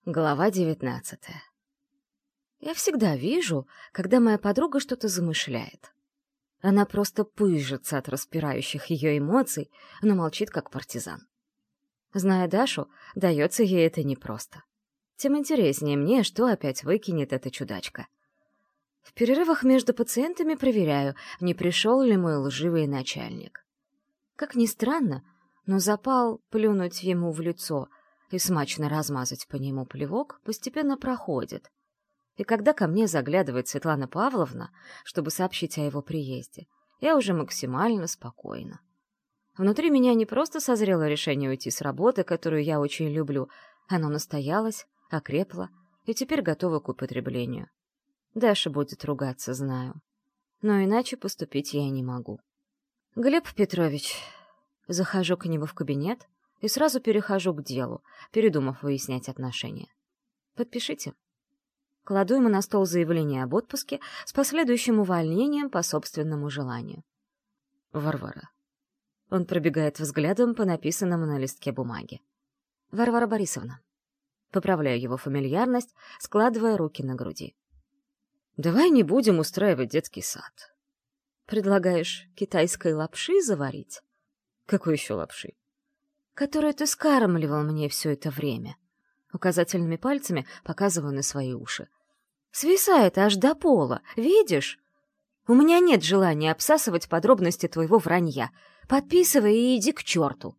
Глава 19. Я всегда вижу, когда моя подруга что-то замышляет. Она просто пыжится от распирающих ее эмоций, но молчит как партизан. Зная Дашу, дается ей это непросто. Тем интереснее мне, что опять выкинет эта чудачка. В перерывах между пациентами проверяю, не пришел ли мой лживый начальник. Как ни странно, но запал плюнуть ему в лицо — и смачно размазать по нему плевок постепенно проходит. И когда ко мне заглядывает Светлана Павловна, чтобы сообщить о его приезде, я уже максимально спокойна. Внутри меня не просто созрело решение уйти с работы, которую я очень люблю, оно настоялось, окрепло и теперь готово к употреблению. Даша будет ругаться, знаю. Но иначе поступить я не могу. Глеб Петрович, захожу к нему в кабинет, и сразу перехожу к делу, передумав выяснять отношения. Подпишите. Кладу ему на стол заявление об отпуске с последующим увольнением по собственному желанию. Варвара. Он пробегает взглядом по написанному на листке бумаги. Варвара Борисовна. Поправляю его фамильярность, складывая руки на груди. Давай не будем устраивать детский сад. Предлагаешь китайской лапши заварить? Какой еще лапши? Которую ты скармливал мне все это время. Указательными пальцами показываю на свои уши. Свисает аж до пола, видишь? У меня нет желания обсасывать подробности твоего вранья. Подписывай и иди к черту.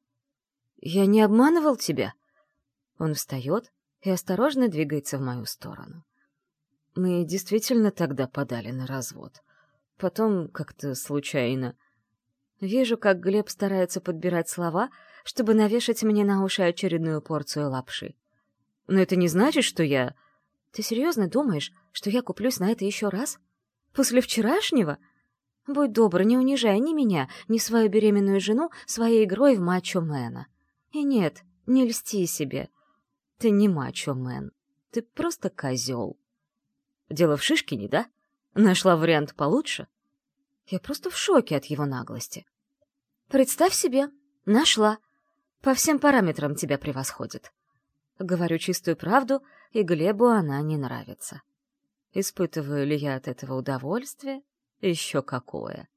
Я не обманывал тебя. Он встает и осторожно двигается в мою сторону. Мы действительно тогда подали на развод. Потом как-то случайно... Вижу, как Глеб старается подбирать слова, чтобы навешать мне на уши очередную порцию лапши. Но это не значит, что я... Ты серьезно думаешь, что я куплюсь на это еще раз? После вчерашнего? Будь добр, не унижай ни меня, ни свою беременную жену своей игрой в мачо-мэна. И нет, не льсти себе. Ты не мачо-мэн. Ты просто козел. Дело в Шишкине, да? Нашла вариант получше? Я просто в шоке от его наглости. Представь себе, нашла. По всем параметрам тебя превосходит. Говорю чистую правду, и Глебу она не нравится. Испытываю ли я от этого удовольствие? Еще какое.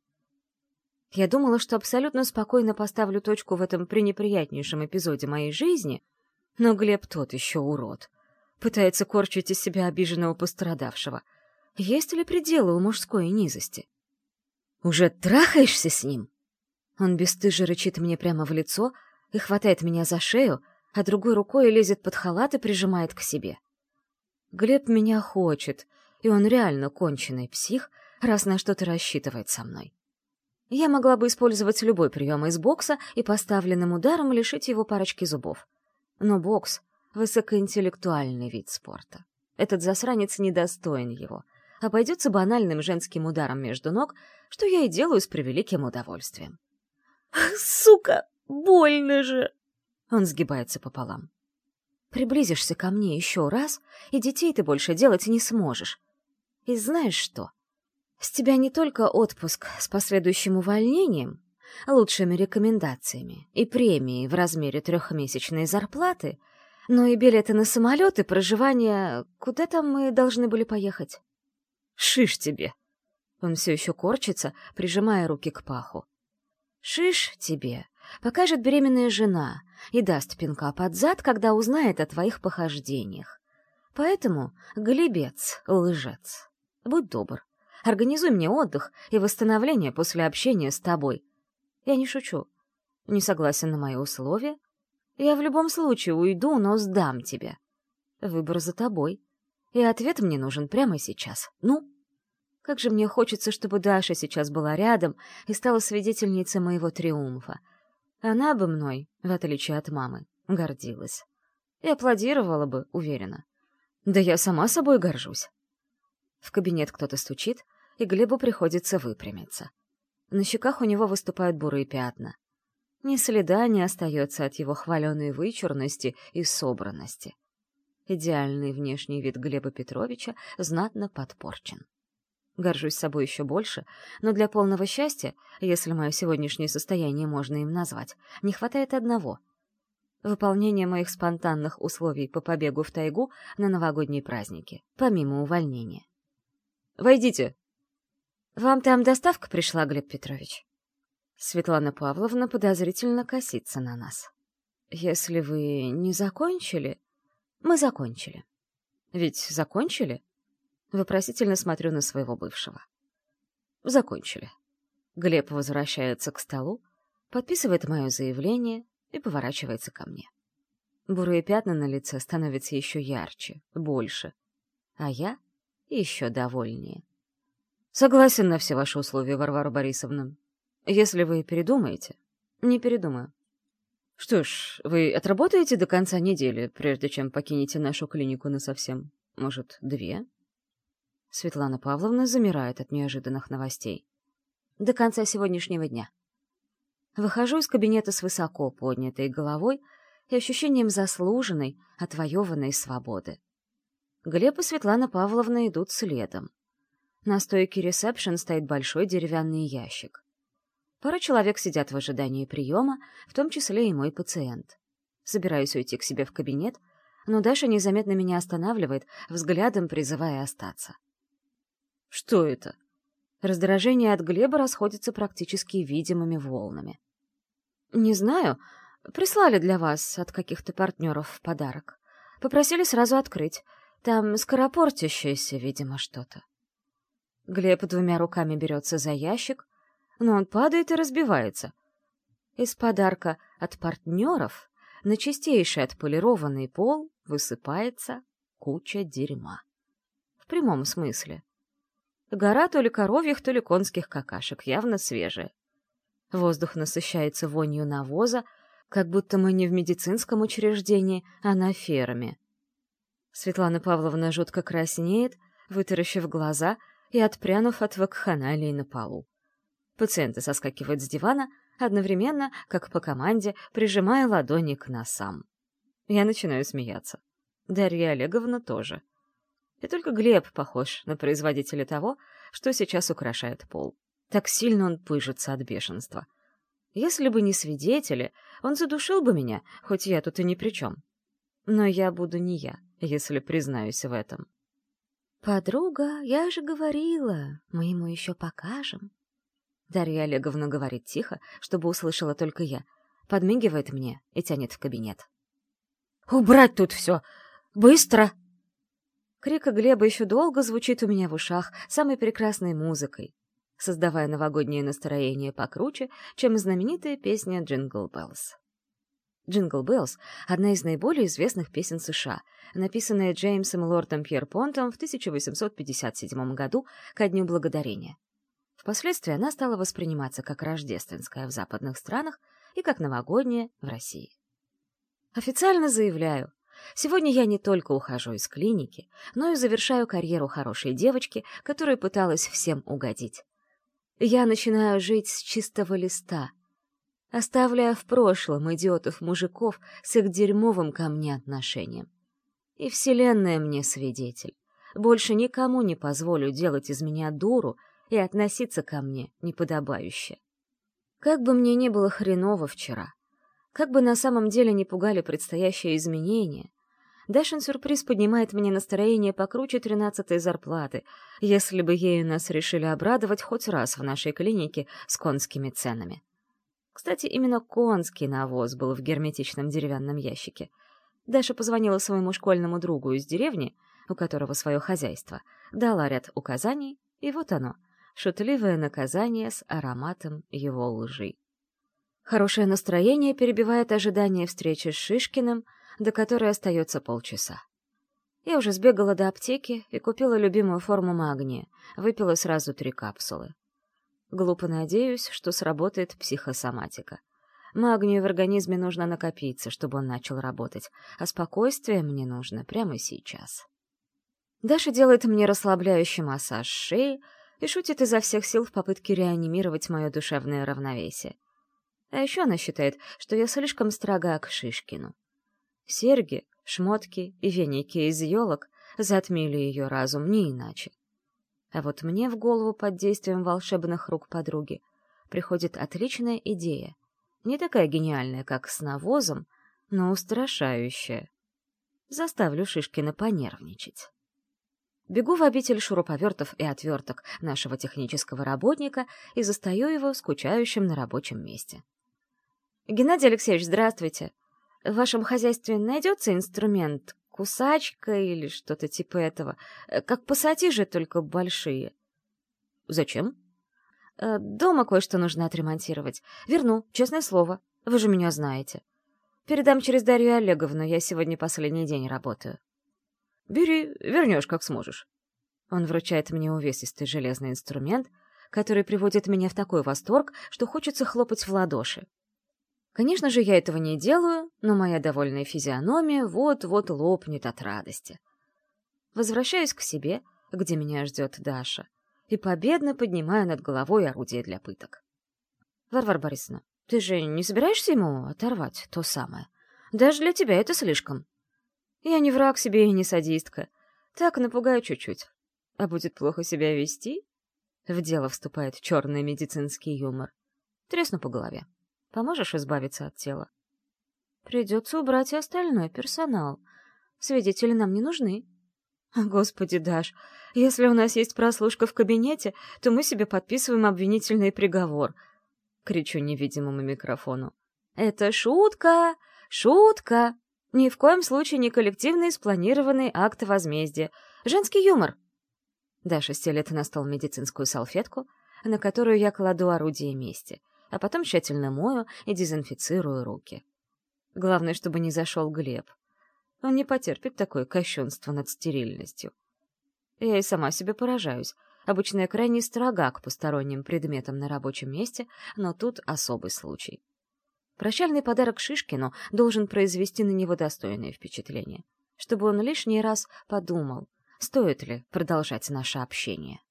Я думала, что абсолютно спокойно поставлю точку в этом пренеприятнейшем эпизоде моей жизни, но Глеб тот еще урод. Пытается корчить из себя обиженного пострадавшего. Есть ли пределы у мужской низости? «Уже трахаешься с ним?» Он бесстыже рычит мне прямо в лицо и хватает меня за шею, а другой рукой лезет под халат и прижимает к себе. Глеб меня хочет, и он реально конченый псих, раз на что-то рассчитывает со мной. Я могла бы использовать любой прием из бокса и поставленным ударом лишить его парочки зубов. Но бокс — высокоинтеллектуальный вид спорта. Этот засранец недостоин его. Обойдется банальным женским ударом между ног, что я и делаю с превеликим удовольствием. «Сука, больно же!» Он сгибается пополам. «Приблизишься ко мне еще раз, и детей ты больше делать не сможешь. И знаешь что? С тебя не только отпуск с последующим увольнением, лучшими рекомендациями и премией в размере 3-месячной зарплаты, но и билеты на самолет и проживание... Куда там мы должны были поехать?» «Шиш тебе!» Он все еще корчится, прижимая руки к паху. «Шиш тебе!» покажет беременная жена и даст пинка под зад, когда узнает о твоих похождениях. Поэтому, Глебец, лжец, будь добр, организуй мне отдых и восстановление после общения с тобой. Я не шучу. Не согласен на мои условия? Я в любом случае уйду, но сдам тебя. Выбор за тобой. И ответ мне нужен прямо сейчас. Ну? Как же мне хочется, чтобы Даша сейчас была рядом и стала свидетельницей моего триумфа. Она бы мной, в отличие от мамы, гордилась. И аплодировала бы, уверена. Да я сама собой горжусь. В кабинет кто-то стучит, и Глебу приходится выпрямиться. На щеках у него выступают бурые пятна. Ни следа не остается от его хваленой вычурности и собранности. Идеальный внешний вид Глеба Петровича знатно подпорчен. Горжусь собой еще больше, но для полного счастья, если мое сегодняшнее состояние можно им назвать, не хватает одного. Выполнение моих спонтанных условий по побегу в тайгу на новогодние праздники, помимо увольнения. «Войдите!» «Вам там доставка пришла, Глеб Петрович?» Светлана Павловна подозрительно косится на нас. «Если вы не закончили...» «Мы закончили». «Ведь закончили?» Вопросительно смотрю на своего бывшего. «Закончили». Глеб возвращается к столу, подписывает мое заявление и поворачивается ко мне. Бурые пятна на лице становятся еще ярче, больше, а я еще довольнее. «Согласен на все ваши условия, Варвара Борисовна. Если вы передумаете, не передумаю». «Что ж, вы отработаете до конца недели, прежде чем покинете нашу клинику насовсем? Может, 2?» Светлана Павловна замирает от неожиданных новостей. «До конца сегодняшнего дня». Выхожу из кабинета с высоко поднятой головой и ощущением заслуженной, отвоеванной свободы. Глеб и Светлана Павловна идут следом. На стойке ресепшн стоит большой деревянный ящик. Пара человек сидят в ожидании приема, в том числе и мой пациент. Собираюсь уйти к себе в кабинет, но Даша незаметно меня останавливает, взглядом призывая остаться. «Что это?» Раздражение от Глеба расходится практически видимыми волнами. «Не знаю. Прислали для вас от каких-то партнеров в подарок. Попросили сразу открыть. Там скоропортящееся, видимо, что-то». Глеб 2 руками берется за ящик, но он падает и разбивается. Из подарка от партнеров на чистейший отполированный пол высыпается куча дерьма. В прямом смысле. Гора то ли коровьих, то ли конских какашек, явно свежая. Воздух насыщается вонью навоза, как будто мы не в медицинском учреждении, а на ферме. Светлана Павловна жутко краснеет, вытаращив глаза и отпрянув от вакханалии на полу. Пациенты соскакивают с дивана, одновременно, как по команде, прижимая ладони к носам. Я начинаю смеяться. Дарья Олеговна тоже. И только Глеб похож на производителя того, что сейчас украшает пол. Так сильно он пыжится от бешенства. Если бы не свидетели, он задушил бы меня, хоть я тут и ни при чем. Но я буду не я, если признаюсь в этом. «Подруга, я же говорила, мы ему еще покажем». Дарья Олеговна говорит тихо, чтобы услышала только я, подмигивает мне и тянет в кабинет. «Убрать тут все! Быстро!» Крик Глеба еще долго звучит у меня в ушах самой прекрасной музыкой, создавая новогоднее настроение покруче, чем знаменитая песня «Джингл Беллс». «Джингл Беллс» — одна из наиболее известных песен США, написанная Джеймсом Лордом Пьерпонтом в 1857 году ко Дню Благодарения. Впоследствии она стала восприниматься как рождественская в западных странах и как новогодняя в России. Официально заявляю, сегодня я не только ухожу из клиники, но и завершаю карьеру хорошей девочки, которая пыталась всем угодить. Я начинаю жить с чистого листа, оставляя в прошлом идиотов-мужиков с их дерьмовым ко мне отношением. И вселенная мне свидетель. Больше никому не позволю делать из меня дуру и относиться ко мне неподобающе. Как бы мне ни было хреново вчера, как бы на самом деле не пугали предстоящие изменения, Дашин сюрприз поднимает мне настроение покруче 13-й зарплаты, если бы ею нас решили обрадовать хоть раз в нашей клинике с конскими ценами. Кстати, именно конский навоз был в герметичном деревянном ящике. Даша позвонила своему школьному другу из деревни, у которого свое хозяйство, дала ряд указаний, и вот оно, шутливое наказание с ароматом его лжи. Хорошее настроение перебивает ожидание встречи с Шишкиным, до которой остается полчаса. Я уже сбегала до аптеки и купила любимую форму магния, выпила сразу 3 капсулы. Глупо надеюсь, что сработает психосоматика. Магнию в организме нужно накопиться, чтобы он начал работать, а спокойствие мне нужно прямо сейчас. Даша делает мне расслабляющий массаж шеи и шутит изо всех сил в попытке реанимировать мое душевное равновесие. А еще она считает, что я слишком строга к Шишкину. Серьги, шмотки и веники из елок затмили ее разум не иначе. А вот мне в голову под действием волшебных рук подруги приходит отличная идея. Не такая гениальная, как с навозом, но устрашающее. Заставлю Шишкина понервничать. Бегу в обитель шуруповертов и отверток нашего технического работника и застаю его скучающим на рабочем месте. «Геннадий Алексеевич, здравствуйте. В вашем хозяйстве найдется инструмент, кусачка или что-то типа этого, как пассатижи, только большие?» «Зачем?» «Дома кое-что нужно отремонтировать. Верну, честное слово. Вы же меня знаете. Передам через Дарью Олеговну, я сегодня последний день работаю». «Бери, вернешь, как сможешь». Он вручает мне увесистый железный инструмент, который приводит меня в такой восторг, что хочется хлопать в ладоши. Конечно же, я этого не делаю, но моя довольная физиономия вот-вот лопнет от радости. Возвращаюсь к себе, где меня ждет Даша, и победно поднимаю над головой орудие для пыток. «Варвара Борисовна, ты же не собираешься ему оторвать то самое? Даже для тебя это слишком. Я не враг себе и не садистка. Так напугаю чуть-чуть. А будет плохо себя вести?» В дело вступает черный медицинский юмор. «Тресну по голове. Поможешь избавиться от тела?» «Придется убрать и остальной персонал. Свидетели нам не нужны». «Господи, Даш, если у нас есть прослушка в кабинете, то мы себе подписываем обвинительный приговор», — кричу невидимому микрофону. «Это шутка! Шутка! Ни в коем случае не коллективный спланированный акт возмездия. Женский юмор!» Даша стелет на стол медицинскую салфетку, на которую я кладу орудие мести, а потом тщательно мою и дезинфицирую руки. Главное, чтобы не зашел Глеб. Он не потерпит такое кощунство над стерильностью. Я и сама себе поражаюсь. Обычно я крайне строга к посторонним предметам на рабочем месте, но тут особый случай. Прощальный подарок Шишкину должен произвести на него достойное впечатление, чтобы он лишний раз подумал, стоит ли продолжать наше общение.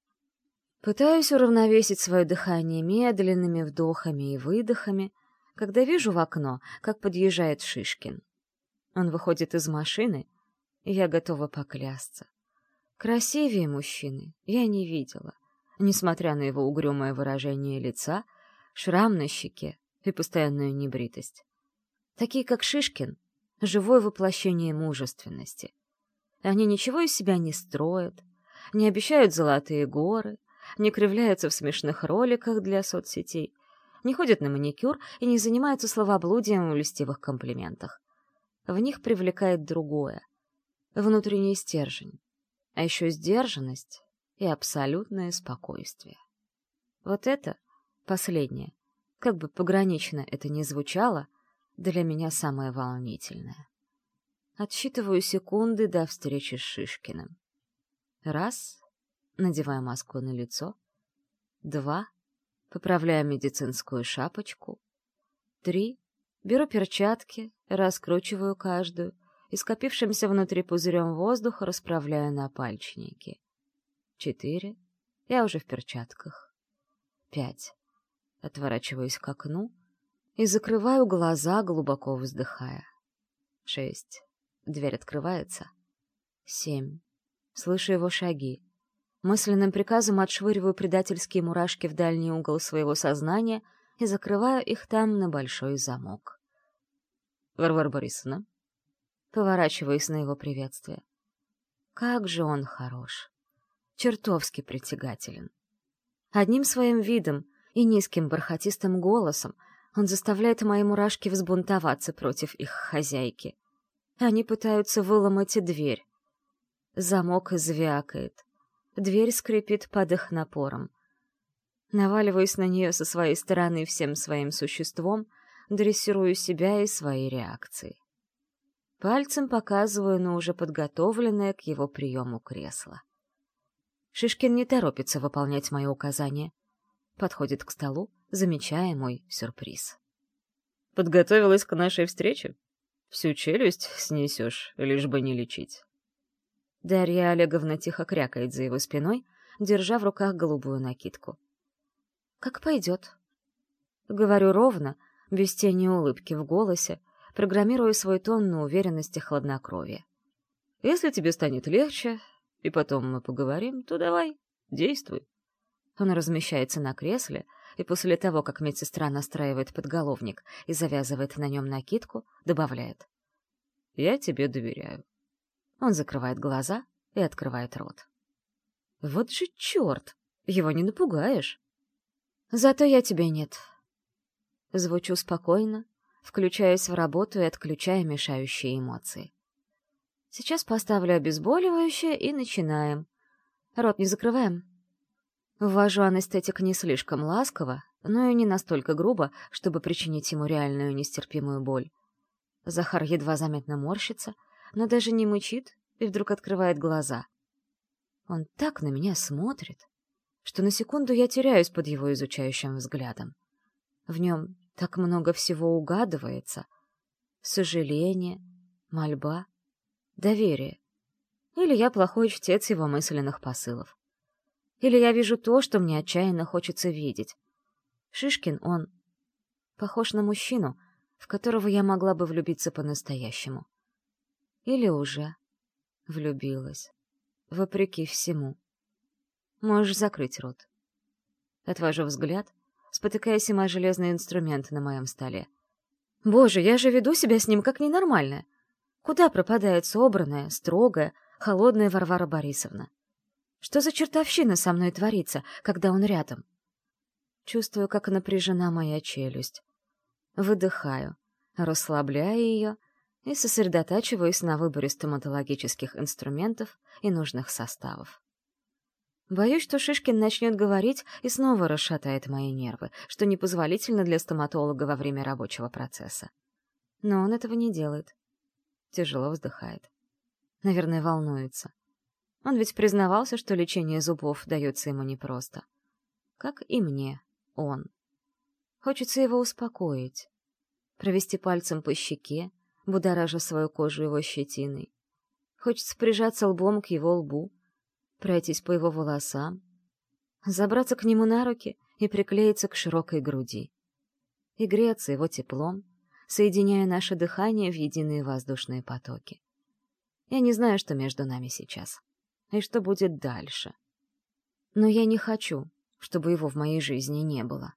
Пытаюсь уравновесить свое дыхание медленными вдохами и выдохами, когда вижу в окно, как подъезжает Шишкин. Он выходит из машины, и я готова поклясться. Красивее мужчины я не видела, несмотря на его угрюмое выражение лица, шрам на щеке и постоянную небритость. Такие, как Шишкин, живое воплощение мужественности. Они ничего из себя не строят, не обещают золотые горы, не кривляются в смешных роликах для соцсетей, не ходят на маникюр и не занимаются словоблудием в льстивых комплиментах. В них привлекает другое — внутренний стержень, а еще сдержанность и абсолютное спокойствие. Вот это, последнее, как бы погранично это ни звучало, для меня самое волнительное. Отсчитываю секунды до встречи с Шишкиным. 1, надеваю маску на лицо. 2, поправляю медицинскую шапочку. 3, беру перчатки, раскручиваю каждую и скопившимся внутри пузырем воздуха расправляю на пальчики. 4, я уже в перчатках. 5, отворачиваюсь к окну и закрываю глаза, глубоко вздыхая. 6, дверь открывается. 7, слышу его шаги. Мысленным приказом отшвыриваю предательские мурашки в дальний угол своего сознания и закрываю их там на большой замок. «Варвара Борисовна?» Поворачиваюсь на его приветствие. Как же он хорош! Чертовски притягателен. Одним своим видом и низким бархатистым голосом он заставляет мои мурашки взбунтоваться против их хозяйки. Они пытаются выломать дверь. Замок звякает. Дверь скрипит под их напором. Наваливаюсь на нее со своей стороны всем своим существом, дрессирую себя и свои реакции. Пальцем показываю на уже подготовленное к его приему кресло. Шишкин не торопится выполнять мои указания. Подходит к столу, замечая мой сюрприз. «Подготовилась к нашей встрече? Всю челюсть снесешь, лишь бы не лечить». Дарья Олеговна тихо крякает за его спиной, держа в руках голубую накидку. «Как пойдет». Говорю ровно, без тени улыбки в голосе, программируя свой тон на уверенность и хладнокровие. «Если тебе станет легче, и потом мы поговорим, то давай, действуй». Он размещается на кресле и после того, как медсестра настраивает подголовник и завязывает на нем накидку, добавляет: «Я тебе доверяю». Он закрывает глаза и открывает рот. Вот же черт! Его не напугаешь. Зато я тебе нет. Звучу спокойно, включаясь в работу и отключая мешающие эмоции. Сейчас поставлю обезболивающее и начинаем. Рот не закрываем. Ввожу анестетик не слишком ласково, но и не настолько грубо, чтобы причинить ему реальную нестерпимую боль. Захар едва заметно морщится, но даже не мычит и вдруг открывает глаза. Он так на меня смотрит, что на секунду я теряюсь под его изучающим взглядом. В нем так много всего угадывается. Сожаление, мольба, доверие. Или я плохой чтец его мысленных посылов. Или я вижу то, что мне отчаянно хочется видеть. Шишкин, он похож на мужчину, в которого я могла бы влюбиться по-настоящему. Или уже влюбилась, вопреки всему. Можешь закрыть рот. Отвожу взгляд, спотыкаясь о железный инструмент на моем столе. Боже, я же веду себя с ним как ненормальная. Куда пропадает собранная, строгая, холодная Варвара Борисовна? Что за чертовщина со мной творится, когда он рядом? Чувствую, как напряжена моя челюсть. Выдыхаю, расслабляю ее и сосредотачиваюсь на выборе стоматологических инструментов и нужных составов. Боюсь, что Шишкин начнет говорить и снова расшатает мои нервы, что непозволительно для стоматолога во время рабочего процесса. Но он этого не делает. Тяжело вздыхает. Наверное, волнуется. Он ведь признавался, что лечение зубов дается ему непросто. Как и мне, он. Хочется его успокоить. Провести пальцем по щеке, будоража свою кожу его щетиной. Хочется прижаться лбом к его лбу, пройтись по его волосам, забраться к нему на руки и приклеиться к широкой груди. И греться его теплом, соединяя наше дыхание в единые воздушные потоки. Я не знаю, что между нами сейчас, и что будет дальше. Но я не хочу, чтобы его в моей жизни не было.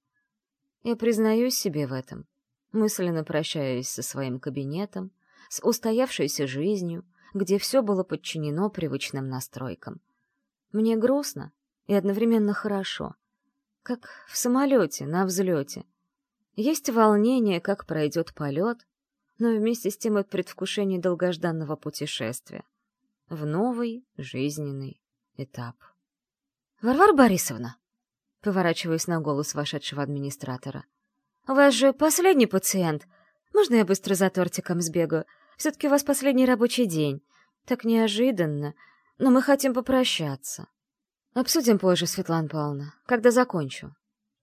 Я признаюсь себе в этом, мысленно прощаюсь со своим кабинетом, с устоявшейся жизнью, где все было подчинено привычным настройкам. Мне грустно и одновременно хорошо, как в самолете на взлете. Есть волнение, как пройдет полет, но вместе с тем и предвкушение долгожданного путешествия в новый жизненный этап. «Варвара Борисовна!» — поворачиваясь на голос вошедшего администратора. «У вас же последний пациент. Можно я быстро за тортиком сбегаю? Все-таки у вас последний рабочий день. Так неожиданно, но мы хотим попрощаться. Обсудим позже, Светлана Павловна, когда закончу».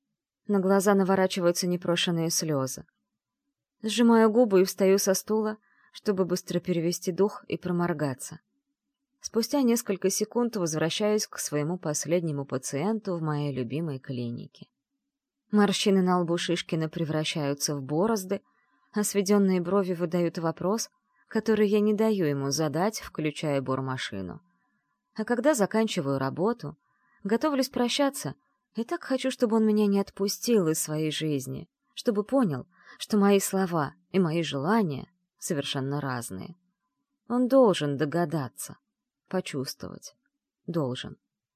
На глаза наворачиваются непрошенные слезы. Сжимаю губы и встаю со стула, чтобы быстро перевести дух и проморгаться. Спустя несколько секунд возвращаюсь к своему последнему пациенту в моей любимой клинике. Морщины на лбу Шишкина превращаются в борозды, а сведенные брови выдают вопрос, который я не даю ему задать, включая бормашину. А когда заканчиваю работу, готовлюсь прощаться, и так хочу, чтобы он меня не отпустил из своей жизни, чтобы понял, что мои слова и мои желания совершенно разные. Он должен догадаться, почувствовать. Должен.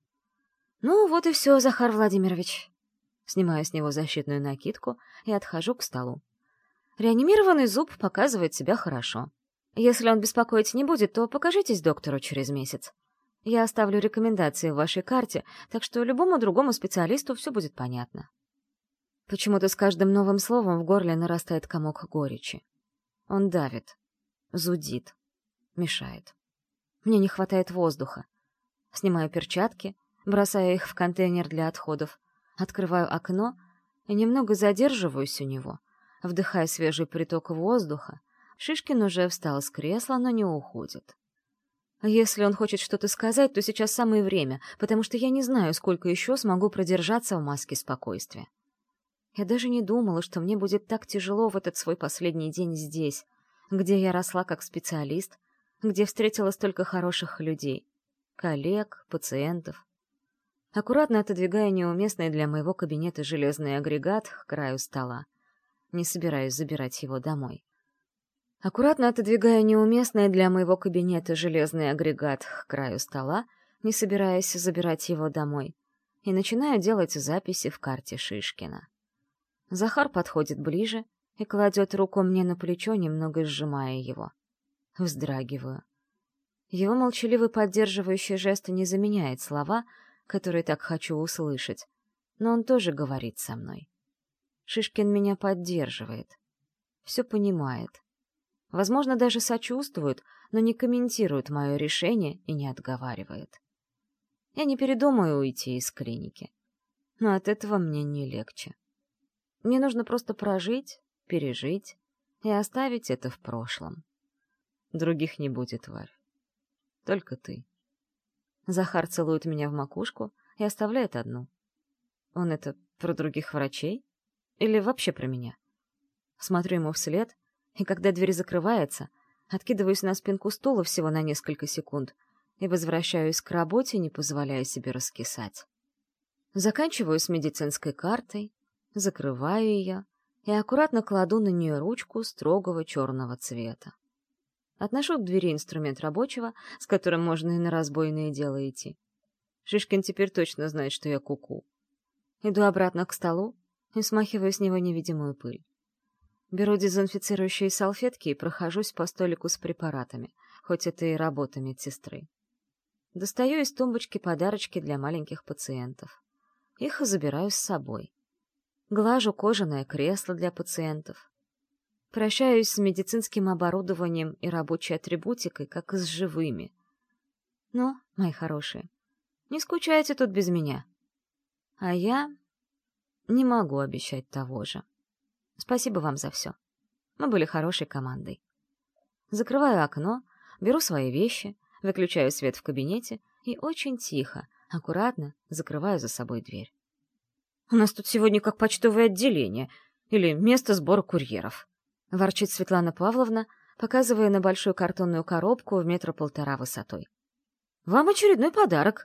Ну, вот и все, Захар Владимирович. Снимаю с него защитную накидку и отхожу к столу. Реанимированный зуб показывает себя хорошо. Если он беспокоить не будет, то покажитесь доктору через месяц. Я оставлю рекомендации в вашей карте, так что любому другому специалисту все будет понятно. Почему-то с каждым новым словом в горле нарастает комок горечи. Он давит, зудит, мешает. Мне не хватает воздуха. Снимаю перчатки, бросаю их в контейнер для отходов, открываю окно и немного задерживаюсь у него, вдыхая свежий приток воздуха. Шишкин уже встал с кресла, но не уходит. Если он хочет что-то сказать, то сейчас самое время, потому что я не знаю, сколько еще смогу продержаться в маске спокойствия. Я даже не думала, что мне будет так тяжело в этот свой последний день здесь, где я росла как специалист, где встретила столько хороших людей, коллег, пациентов. Аккуратно отодвигая неуместный для моего кабинета железный агрегат к краю стола. Не собираюсь забирать его домой. Аккуратно отодвигая неуместный для моего кабинета железный агрегат к краю стола, не собираясь забирать его домой, и начинаю делать записи в карте Шишкина. Захар подходит ближе и кладет руку мне на плечо, немного сжимая его. Вздрагиваю. Его молчаливый поддерживающий жест не заменяет слова, которые так хочу услышать, но он тоже говорит со мной. Шишкин меня поддерживает. Все понимает. Возможно, даже сочувствует, но не комментирует мое решение и не отговаривает. Я не передумаю уйти из клиники, но от этого мне не легче. Мне нужно просто прожить, пережить и оставить это в прошлом. Других не будет, Варь. Только ты. Захар целует меня в макушку и оставляет одну. Он это про других врачей? Или вообще про меня? Смотрю ему вслед, и когда дверь закрывается, откидываюсь на спинку стула всего на несколько секунд и возвращаюсь к работе, не позволяя себе раскисать. Заканчиваю с медицинской картой, закрываю ее и аккуратно кладу на нее ручку строгого черного цвета. Отношу к двери инструмент рабочего, с которым можно и на разбойное дело идти. Шишкин теперь точно знает, что я куку. Иду обратно к столу и смахиваю с него невидимую пыль. Беру дезинфицирующие салфетки и прохожусь по столику с препаратами, хоть это и работа медсестры. Достаю из тумбочки подарочки для маленьких пациентов. Их забираю с собой. Глажу кожаное кресло для пациентов. Прощаюсь с медицинским оборудованием и рабочей атрибутикой, как и с живыми. Ну, мои хорошие, не скучайте тут без меня. А я не могу обещать того же. Спасибо вам за все. Мы были хорошей командой. Закрываю окно, беру свои вещи, выключаю свет в кабинете и очень тихо, аккуратно закрываю за собой дверь. «У нас тут сегодня как почтовое отделение или место сбора курьеров», — ворчит Светлана Павловна, показывая на большую картонную коробку в 1,5 метра высотой. «Вам очередной подарок».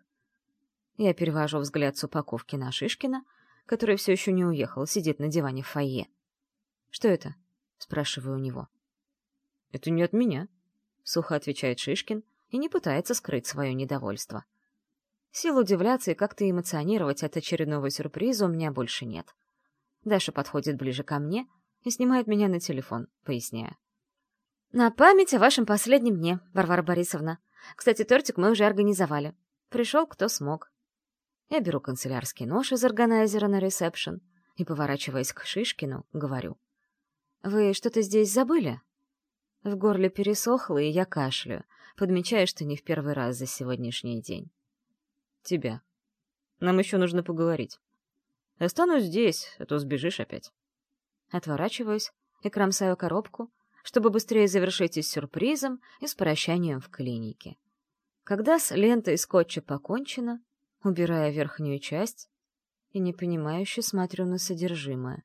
Я перевожу взгляд с упаковки на Шишкина, который все еще не уехал, сидит на диване в фойе. «Что это?» — спрашиваю у него. «Это не от меня», — сухо отвечает Шишкин и не пытается скрыть свое недовольство. Сил удивляться и как-то эмоционировать от очередного сюрприза у меня больше нет. Даша подходит ближе ко мне и снимает меня на телефон, поясняя. «На память о вашем последнем дне, Варвара Борисовна. Кстати, тортик мы уже организовали. Пришел кто смог». Я беру канцелярский нож из органайзера на ресепшн и, поворачиваясь к Шишкину, говорю. «Вы что-то здесь забыли?» В горле пересохло, и я кашляю, подмечая, что не в первый раз за сегодняшний день. «Тебя. Нам еще нужно поговорить. Останусь здесь, а то сбежишь опять». Отворачиваюсь и кромсаю коробку, чтобы быстрее завершить и с сюрпризом, и с прощанием в клинике. Когда с лентой скотча покончено, убирая верхнюю часть и непонимающе смотрю на содержимое.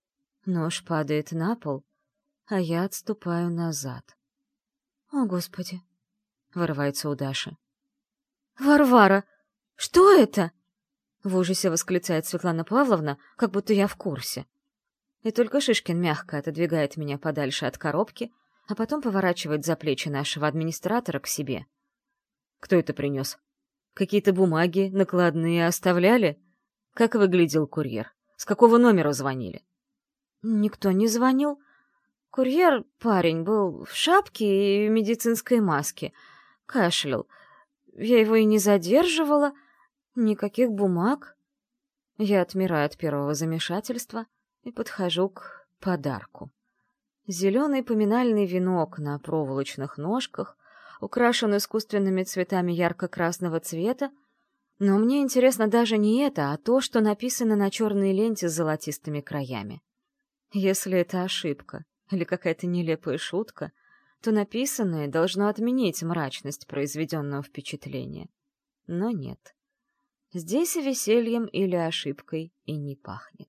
Нож падает на пол, а я отступаю назад. «О, Господи!» — вырывается у Даши. «Варвара! Что это?» — в ужасе восклицает Светлана Павловна, как будто я в курсе. И только Шишкин мягко отодвигает меня подальше от коробки, а потом поворачивает за плечи нашего администратора к себе. «Кто это принес? Какие-то бумаги, накладные оставляли? Как выглядел курьер? С какого номера звонили?» «Никто не звонил. Курьер, парень, был в шапке и в медицинской маске. Кашлял. Я его и не задерживала. Никаких бумаг». Я отмираю от первого замешательства и подхожу к подарку. Зеленый поминальный венок на проволочных ножках, украшен искусственными цветами ярко-красного цвета, но мне интересно даже не это, а то, что написано на черной ленте с золотистыми краями. Если это ошибка или какая-то нелепая шутка, то написанное должно отменить мрачность произведенного впечатления. Но нет. Здесь весельем или ошибкой и не пахнет.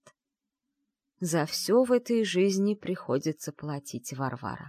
За все в этой жизни приходится платить, Варвара.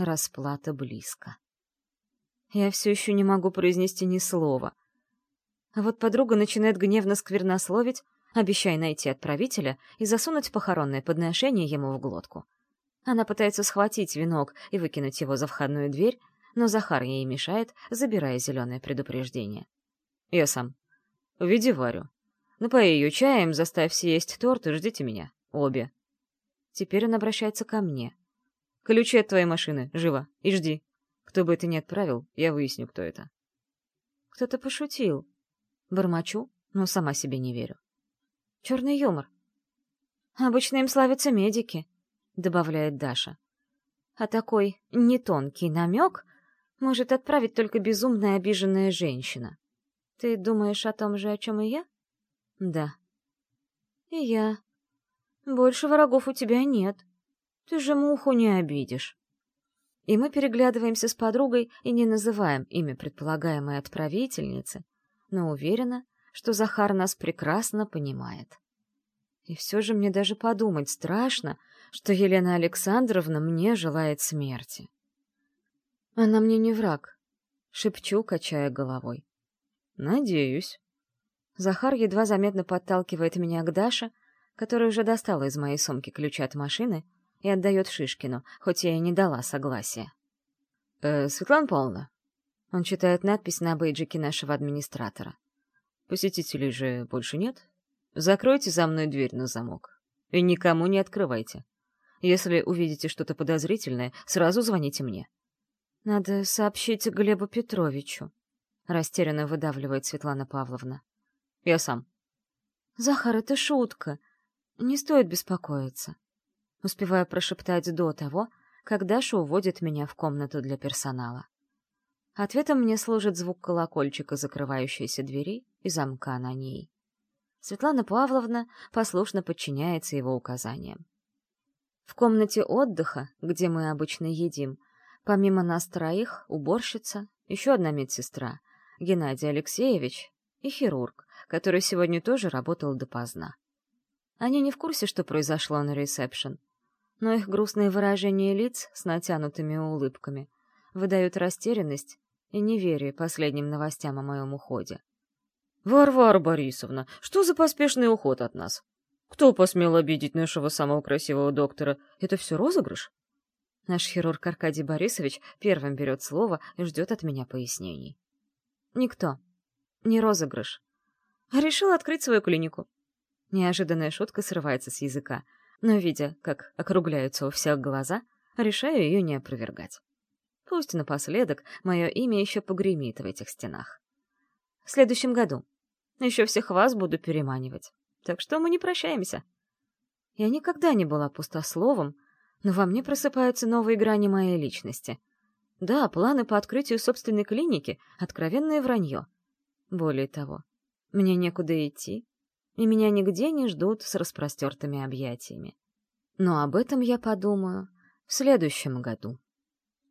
Расплата близко. Я все еще не могу произнести ни слова. А вот подруга начинает гневно сквернословить, обещая найти отправителя и засунуть похоронное подношение ему в глотку. Она пытается схватить венок и выкинуть его за входную дверь, но Захар ей мешает, забирая зеленое предупреждение. Я сам. Уведи Варю. Напои ее чаем, заставь съесть торт и ждите меня. Обе. Теперь он обращается ко мне. Ключи от твоей машины. Живо. И жди. Кто бы это ни отправил, я выясню, кто это. Кто-то пошутил. Бормочу, но сама себе не верю. Черный юмор. Обычно им славятся медики, добавляет Даша. А такой нетонкий намек может отправить только безумная обиженная женщина. Ты думаешь о том же, о чем и я? Да. И я. Больше врагов у тебя нет. Ты же муху не обидишь. И мы переглядываемся с подругой и не называем имя предполагаемой отправительницы, но уверена, что Захар нас прекрасно понимает. И все же мне даже подумать страшно, что Елена Александровна мне желает смерти. Она мне не враг, шепчу, качая головой. Надеюсь. Захар едва заметно подталкивает меня к Даше, которая уже достала из моей сумки ключи от машины и отдает Шишкину, хоть я и не дала согласия. Светлана Павловна. Он читает надпись на бейджике нашего администратора. Посетителей же больше нет? Закройте за мной дверь на замок. И никому не открывайте. Если увидите что-то подозрительное, сразу звоните мне. Надо сообщить Глебу Петровичу. Растерянно выдавливает Светлана Павловна. Я сам. Захар, это шутка. Не стоит беспокоиться. Успеваю прошептать до того, как Даша уводит меня в комнату для персонала. Ответом мне служит звук колокольчика закрывающейся двери и замка на ней. Светлана Павловна послушно подчиняется его указаниям. В комнате отдыха, где мы обычно едим, помимо нас троих, уборщица, еще одна медсестра, Геннадий Алексеевич и хирург, который сегодня тоже работал допоздна. Они не в курсе, что произошло на ресепшн, но их грустные выражения лиц с натянутыми улыбками выдают растерянность и неверие последним новостям о моем уходе. «Варвара Борисовна, что за поспешный уход от нас? Кто посмел обидеть нашего самого красивого доктора? Это все розыгрыш?» Наш хирург Аркадий Борисович первым берет слово и ждет от меня пояснений. «Никто. Не розыгрыш. Решил открыть свою клинику». Неожиданная шутка срывается с языка, но, видя, как округляются у всех глаза, решаю ее не опровергать. Пусть напоследок мое имя еще погремит в этих стенах. В следующем году. Еще всех вас буду переманивать. Так что мы не прощаемся. Я никогда не была пустословом, но во мне просыпаются новые грани моей личности. Да, планы по открытию собственной клиники — откровенное вранье. Более того, мне некуда идти, и меня нигде не ждут с распростертыми объятиями. Но об этом я подумаю в следующем году.